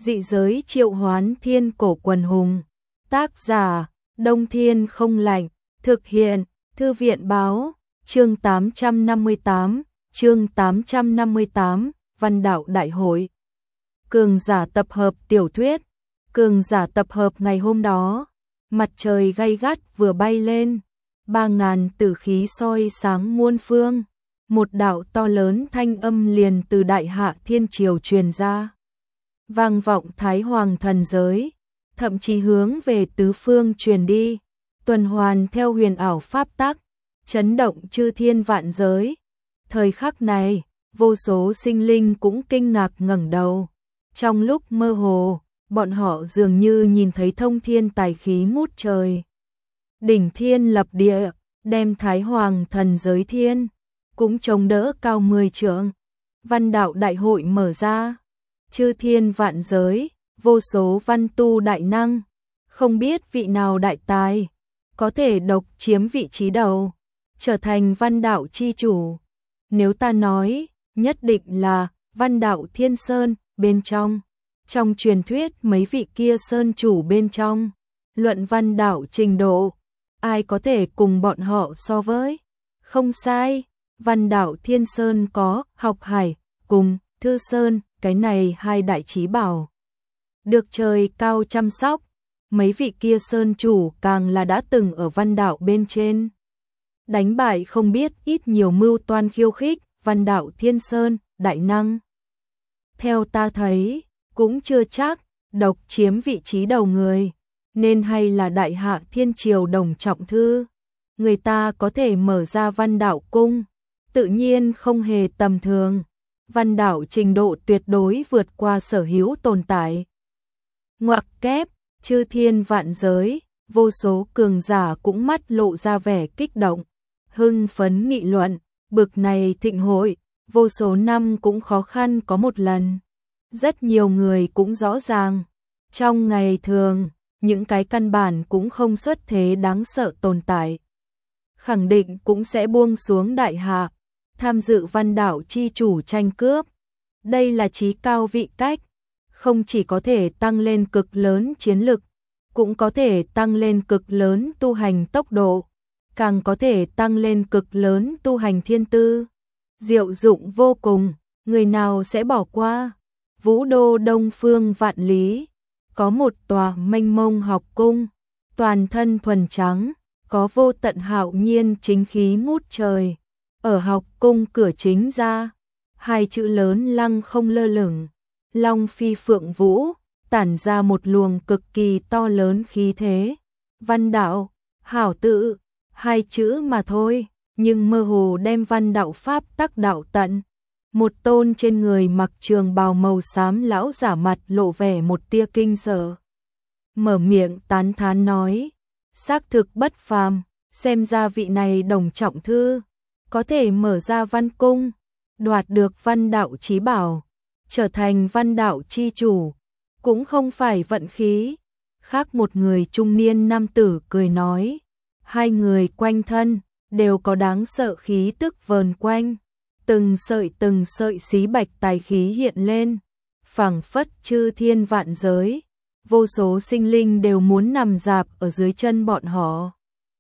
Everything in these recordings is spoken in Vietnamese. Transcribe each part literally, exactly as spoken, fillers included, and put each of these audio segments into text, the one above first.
Dị giới triệu hoán thiên cổ quần hùng. Tác giả, Đông Thiên không lạnh. Thực hiện, Thư viện báo. Chương tám trăm năm mươi tám, chương tám trăm năm mươi tám, Văn đạo đại hội. Cường giả tập hợp tiểu thuyết. Cường giả tập hợp ngày hôm đó, mặt trời gay gắt vừa bay lên, ba ngàn tử khí soi sáng muôn phương, một đạo to lớn thanh âm liền từ đại hạ thiên triều truyền ra, vang vọng Thái Hoàng thần giới, thậm chí hướng về tứ phương truyền đi, tuần hoàn theo huyền ảo pháp tắc, chấn động chư thiên vạn giới. Thời khắc này, vô số sinh linh cũng kinh ngạc ngẩng đầu. Trong lúc mơ hồ, bọn họ dường như nhìn thấy thông thiên tài khí ngút trời. Đỉnh thiên lập địa, đem Thái Hoàng thần giới thiên, cũng chống đỡ cao mười trượng. Văn đạo đại hội mở ra, chư thiên vạn giới, vô số văn tu đại năng, không biết vị nào đại tài, có thể độc chiếm vị trí đầu, trở thành văn đạo chi chủ. Nếu ta nói, nhất định là văn đạo thiên sơn bên trong. Trong truyền thuyết mấy vị kia sơn chủ bên trong, luận văn đạo trình độ, ai có thể cùng bọn họ so với? Không sai, văn đạo thiên sơn có Học Hải cùng Thư Sơn, cái này hai đại chí bảo. Được trời cao chăm sóc, mấy vị kia sơn chủ càng là đã từng ở văn đạo bên trên. Đánh bại không biết ít nhiều mưu toan khiêu khích, văn đạo thiên sơn, đại năng. Theo ta thấy, cũng chưa chắc, độc chiếm vị trí đầu người, nên hay là đại hạ thiên triều Đồng Trọng Thư. Người ta có thể mở ra văn đạo cung, tự nhiên không hề tầm thường. Văn đạo trình độ tuyệt đối vượt qua sở hữu tồn tại. Ngoặc kép, chư thiên vạn giới, vô số cường giả cũng mắt lộ ra vẻ kích động, hưng phấn nghị luận, bực này thịnh hội, vô số năm cũng khó khăn có một lần. Rất nhiều người cũng rõ ràng, trong ngày thường, những cái căn bản cũng không xuất thế đáng sợ tồn tại. Khẳng định cũng sẽ buông xuống đại hạ, tham dự văn đạo chi chủ tranh cướp. Đây là chí cao vị cách, không chỉ có thể tăng lên cực lớn chiến lực, cũng có thể tăng lên cực lớn tu hành tốc độ, càng có thể tăng lên cực lớn tu hành thiên tư. Diệu dụng vô cùng, người nào sẽ bỏ qua? Vũ đô đông phương vạn lý, có một tòa mênh mông học cung, toàn thân thuần trắng, có vô tận hạo nhiên chính khí ngút trời. Ở học cung cửa chính ra, hai chữ lớn lăng không lơ lửng, Long Phi Phượng Vũ, tản ra một luồng cực kỳ to lớn khí thế. Văn đạo, hảo tự, hai chữ mà thôi, nhưng mơ hồ đem văn đạo pháp tắc đạo tận. Một tôn trên người mặc trường bào màu xám lão giả mặt lộ vẻ một tia kinh sợ. Mở miệng tán thán nói, xác thực bất phàm, xem ra vị này Đồng Trọng Thư, có thể mở ra văn cung, đoạt được văn đạo chí bảo, trở thành văn đạo chi chủ, cũng không phải vận khí. Khác một người trung niên nam tử cười nói, hai người quanh thân, đều có đáng sợ khí tức vờn quanh. Từng sợi từng sợi xí bạch tài khí hiện lên, phảng phất chư thiên vạn giới, vô số sinh linh đều muốn nằm dạp ở dưới chân bọn họ.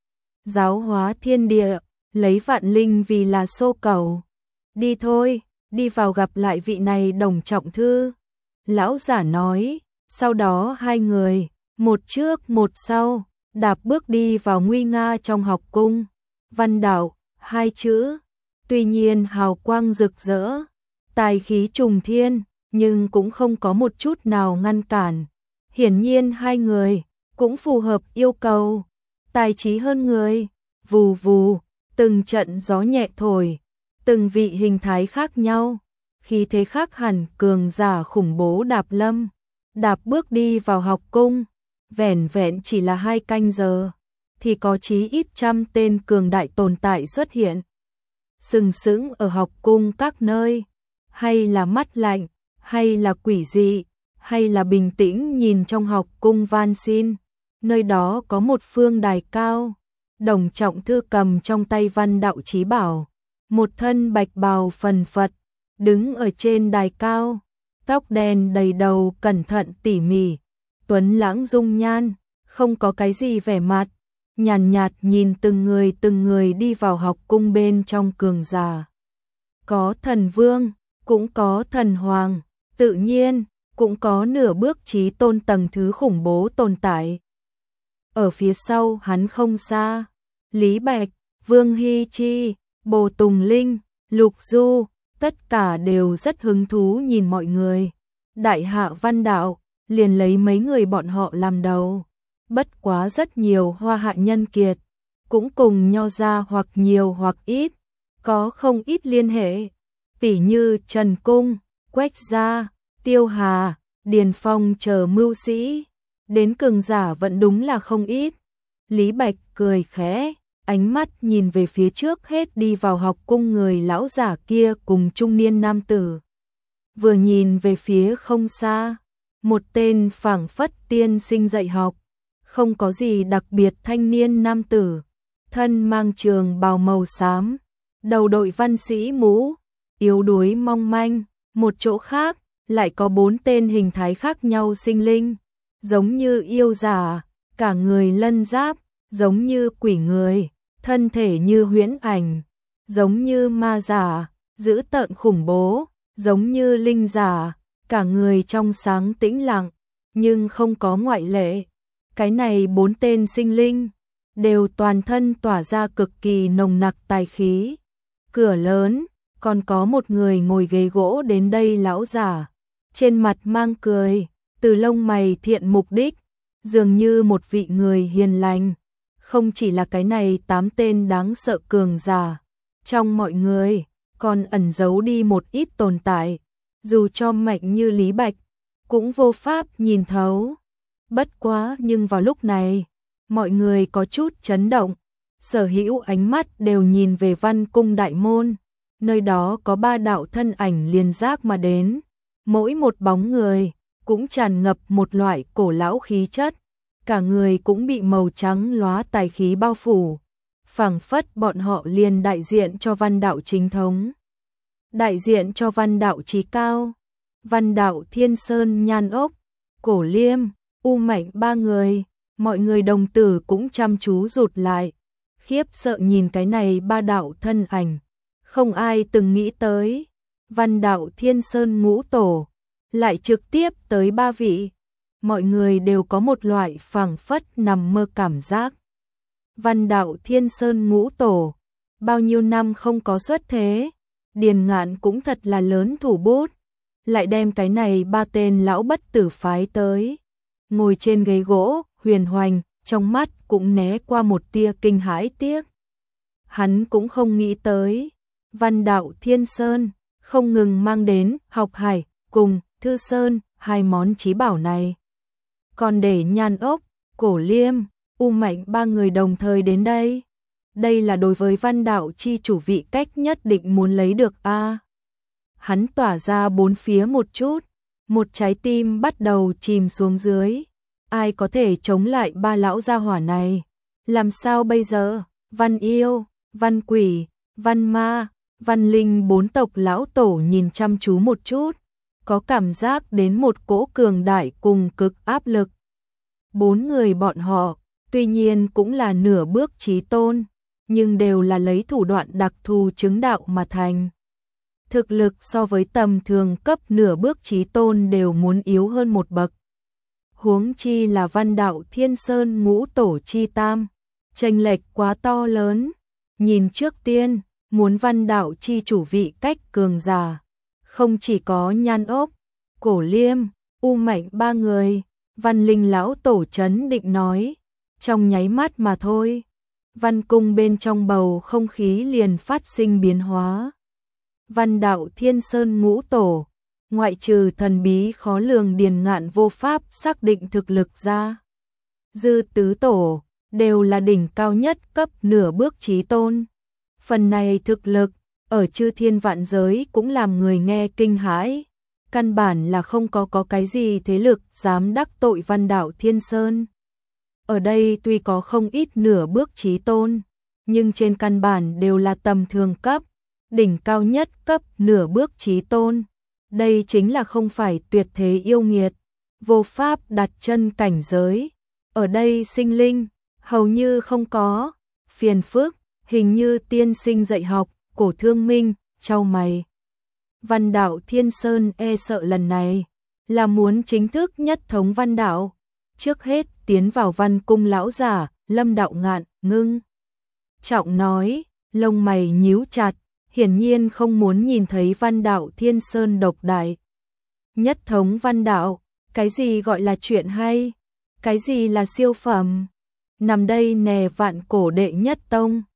Giáo hóa thiên địa, lấy vạn linh vì là xô cầu. Đi thôi, đi vào gặp lại vị này Đồng Trọng Thư. Lão giả nói, sau đó hai người, một trước một sau, đạp bước đi vào nguy nga trong học cung. Văn đạo, hai chữ. Tuy nhiên hào quang rực rỡ, tài khí trùng thiên, nhưng cũng không có một chút nào ngăn cản. Hiển nhiên hai người cũng phù hợp yêu cầu, tài trí hơn người. Vù vù, từng trận gió nhẹ thổi, từng vị hình thái khác nhau, khí thế khác hẳn cường giả khủng bố đạp lâm, đạp bước đi vào học cung. Vẻn vẹn chỉ là hai canh giờ, thì có chí ít trăm tên cường đại tồn tại xuất hiện. Sừng sững ở học cung các nơi, hay là mắt lạnh, hay là quỷ dị, hay là bình tĩnh nhìn trong học cung van xin. Nơi đó có một phương đài cao, Đồng Trọng Thư cầm trong tay văn đạo chí bảo, một thân bạch bào phần phật, đứng ở trên đài cao, tóc đen đầy đầu, cẩn thận tỉ mỉ, tuấn lãng dung nhan, không có cái gì vẻ mặt, nhàn nhạt, nhạt nhìn từng người từng người đi vào học cung bên trong cường giả. Có thần vương, cũng có thần hoàng, tự nhiên, cũng có nửa bước chí tôn tầng thứ khủng bố tồn tại. Ở phía sau hắn không xa, Lý Bạch, Vương Hy Chi, Bồ Tùng Linh, Lục Du, tất cả đều rất hứng thú nhìn mọi người. Đại hạ Văn Đạo, liền lấy mấy người bọn họ làm đầu. Bất quá rất nhiều hoa hạ nhân kiệt, cũng cùng Nho gia hoặc nhiều hoặc ít, có không ít liên hệ. Tỷ như Trần Cung, Quách Gia, Tiêu Hà, Điền Phong chờ mưu sĩ, đến cường giả vẫn đúng là không ít. Lý Bạch cười khẽ, ánh mắt nhìn về phía trước hết đi vào học cung người lão giả kia cùng trung niên nam tử. Vừa nhìn về phía không xa, một tên phảng phất tiên sinh dạy học, không có gì đặc biệt thanh niên nam tử, thân mang trường bào màu xám, đầu đội văn sĩ mũ, yếu đuối mong manh. Một chỗ khác lại có bốn tên hình thái khác nhau sinh linh, giống như yêu giả, cả người lân giáp, giống như quỷ người, thân thể như huyễn ảnh, giống như ma giả, dữ tợn khủng bố, giống như linh giả, cả người trong sáng tĩnh lặng, nhưng không có ngoại lệ. Cái này bốn tên sinh linh đều toàn thân tỏa ra cực kỳ nồng nặc tài khí. Cửa lớn, còn có một người ngồi ghế gỗ đến đây lão giả, trên mặt mang cười, từ lông mày thiện mục đích, dường như một vị người hiền lành. Không chỉ là cái này tám tên đáng sợ cường giả, trong mọi người còn ẩn giấu đi một ít tồn tại, dù cho mạnh như Lý Bạch cũng vô pháp nhìn thấu. Bất quá nhưng vào lúc này, mọi người có chút chấn động, sở hữu ánh mắt đều nhìn về Văn Cung đại môn, nơi đó có ba đạo thân ảnh liền giác mà đến, mỗi một bóng người cũng tràn ngập một loại cổ lão khí chất, cả người cũng bị màu trắng lóa tài khí bao phủ, phảng phất bọn họ liền đại diện cho Văn đạo chính thống, đại diện cho Văn đạo chí cao. Văn đạo Thiên Sơn, Nhan Ốc, Cổ Liêm, U Mạnh ba người, mọi người đồng tử cũng chăm chú rụt lại, khiếp sợ nhìn cái này ba đạo thân ảnh. Không ai từng nghĩ tới, Văn đạo Thiên Sơn ngũ tổ lại trực tiếp tới ba vị. Mọi người đều có một loại phảng phất nằm mơ cảm giác. Văn đạo Thiên Sơn ngũ tổ, bao nhiêu năm không có xuất thế, Điền Ngạn cũng thật là lớn thủ bút, lại đem cái này ba tên lão bất tử phái tới. Ngồi trên ghế gỗ, Huyền Hoành, trong mắt cũng né qua một tia kinh hãi tiếc. Hắn cũng không nghĩ tới, Văn đạo Thiên Sơn không ngừng mang đến Học Hải cùng Thư Sơn hai món chí bảo này, còn để Nhan Ốc, Cổ Liêm, U Mạnh ba người đồng thời đến đây. Đây là đối với Văn đạo chi chủ vị cách nhất định muốn lấy được a. À, hắn tỏa ra bốn phía một chút, một trái tim bắt đầu chìm xuống dưới. Ai có thể chống lại ba lão gia hỏa này? Làm sao bây giờ? Văn yêu, Văn quỷ, Văn ma, Văn linh bốn tộc lão tổ nhìn chăm chú một chút, có cảm giác đến một cỗ cường đại cùng cực áp lực. Bốn người bọn họ, tuy nhiên cũng là nửa bước chí tôn, nhưng đều là lấy thủ đoạn đặc thù chứng đạo mà thành. Thực lực so với tầm thường cấp nửa bước chí tôn đều muốn yếu hơn một bậc. Huống chi là Văn đạo Thiên Sơn ngũ tổ chi tam, chênh lệch quá to lớn. Nhìn trước tiên, muốn Văn đạo chi chủ vị cách cường giả, không chỉ có Nhan Ốc, Cổ Liêm, U Mạnh ba người, Văn linh lão tổ trấn định nói, trong nháy mắt mà thôi, Văn cung bên trong bầu không khí liền phát sinh biến hóa. Văn đạo Thiên Sơn ngũ tổ, ngoại trừ thần bí khó lường Điền Ngạn vô pháp xác định thực lực ra, dư tứ tổ đều là đỉnh cao nhất cấp nửa bước chí tôn. Phần này thực lực ở chư thiên vạn giới cũng làm người nghe kinh hãi, căn bản là không có có cái gì thế lực dám đắc tội Văn đạo Thiên Sơn. Ở đây tuy có không ít nửa bước chí tôn, nhưng trên căn bản đều là tầm thường cấp, đỉnh cao nhất cấp nửa bước chí tôn, đây chính là không phải tuyệt thế yêu nghiệt, vô pháp đặt chân cảnh giới. Ở đây sinh linh, hầu như không có, phiền phức, hình như tiên sinh dạy học, Cổ Thương Minh, chau mày. Văn đạo Thiên Sơn e sợ lần này, là muốn chính thức nhất thống văn đạo. Trước hết tiến vào văn cung lão giả, Lâm Đạo Ngạn, ngưng. Trọng nói, lông mày nhíu chặt, hiển nhiên không muốn nhìn thấy văn đạo Thiên Sơn độc đại. Nhất thống văn đạo, cái gì gọi là chuyện hay? Cái gì là siêu phẩm? Nằm đây nè vạn cổ đệ nhất tông.